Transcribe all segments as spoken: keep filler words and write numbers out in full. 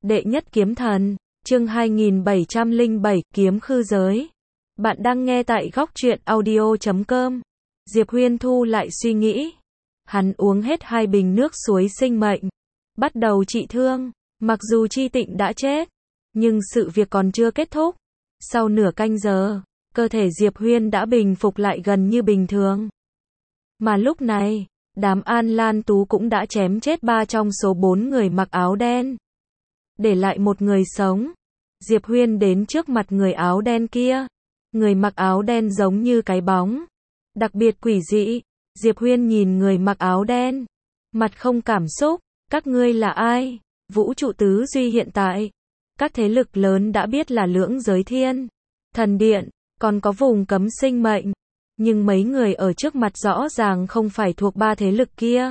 Đệ nhất kiếm thần, chương hai nghìn bảy trăm lẻ bảy, kiếm khư giới. Bạn đang nghe tại góc truyện audio chấm com. Diệp Huyên thu lại suy nghĩ. Hắn uống hết hai bình nước suối sinh mệnh, bắt đầu trị thương. Mặc dù Chi Tịnh đã chết, nhưng sự việc còn chưa kết thúc. Sau nửa canh giờ, cơ thể Diệp Huyên đã bình phục lại gần như bình thường. Mà lúc này, đám An Lan Tú cũng đã chém chết ba trong số bốn người mặc áo đen, để lại một người sống. Diệp Huyên đến trước mặt người áo đen kia. Người mặc áo đen giống như cái bóng, đặc biệt quỷ dị. Diệp Huyên nhìn người mặc áo đen, mặt không cảm xúc. Các ngươi là ai? Vũ trụ tứ duy hiện tại, các thế lực lớn đã biết là Lưỡng Giới Thiên, Thần Điện, còn có vùng cấm sinh mệnh. Nhưng mấy người ở trước mặt rõ ràng không phải thuộc ba thế lực kia.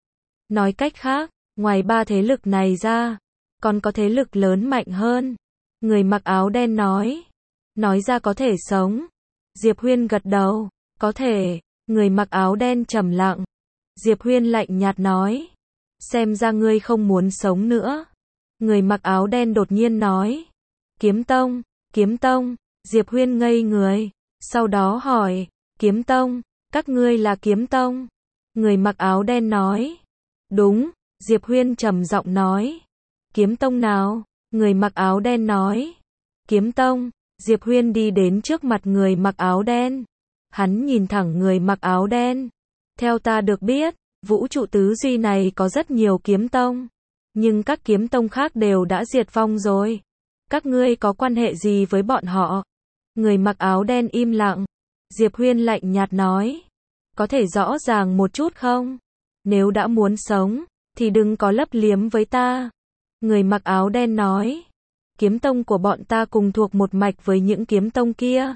Nói cách khác, ngoài ba thế lực này ra, còn có thế lực lớn mạnh hơn. Người mặc áo đen nói. Nói ra có thể sống. Diệp Huyên gật đầu. Có thể. Người mặc áo đen trầm lặng. Diệp Huyên lạnh nhạt nói. Xem ra ngươi không muốn sống nữa. Người mặc áo đen đột nhiên nói. Kiếm Tông, Kiếm Tông. Diệp Huyên ngây người. Sau đó hỏi. Kiếm Tông, các ngươi là Kiếm Tông? Người mặc áo đen nói. Đúng. Diệp Huyên trầm giọng nói. Kiếm Tông nào? Người mặc áo đen nói. Kiếm Tông. Diệp Huyên đi đến trước mặt người mặc áo đen. Hắn nhìn thẳng người mặc áo đen. Theo ta được biết, vũ trụ tứ duy này có rất nhiều kiếm tông. Nhưng các kiếm tông khác đều đã diệt vong rồi. Các ngươi có quan hệ gì với bọn họ? Người mặc áo đen im lặng. Diệp Huyên lạnh nhạt nói. Có thể rõ ràng một chút không? Nếu đã muốn sống, thì đừng có lấp liếm với ta. Người mặc áo đen nói. Kiếm tông của bọn ta cùng thuộc một mạch với những kiếm tông kia.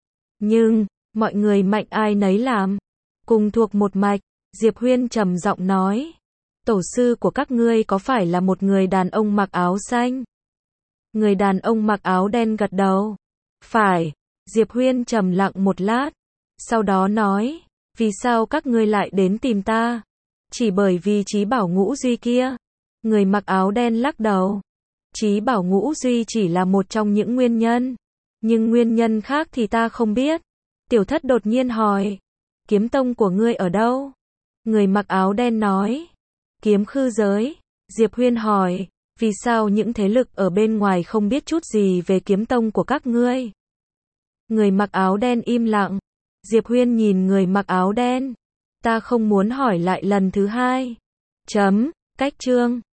Nhưng, mọi người mạnh ai nấy làm. Cùng thuộc một mạch. Diệp Huyên trầm giọng nói. Tổ sư của các ngươi có phải là một người đàn ông mặc áo xanh? Người đàn ông mặc áo đen gật đầu. Phải. Diệp Huyên trầm lặng một lát. Sau đó nói. Vì sao các ngươi lại đến tìm ta? Chỉ bởi vì Chí Bảo Ngũ Duy kia. Người mặc áo đen lắc đầu. Chí Bảo Ngũ Duy chỉ là một trong những nguyên nhân. Nhưng nguyên nhân khác thì ta không biết. Tiểu Thất đột nhiên hỏi. Kiếm tông của ngươi ở đâu? Người mặc áo đen nói. Kiếm khư giới. Diệp Huyên hỏi. Vì sao những thế lực ở bên ngoài không biết chút gì về kiếm tông của các ngươi? Người mặc áo đen im lặng. Diệp Huyên nhìn người mặc áo đen. Ta không muốn hỏi lại lần thứ hai. Chấm. Cách chương.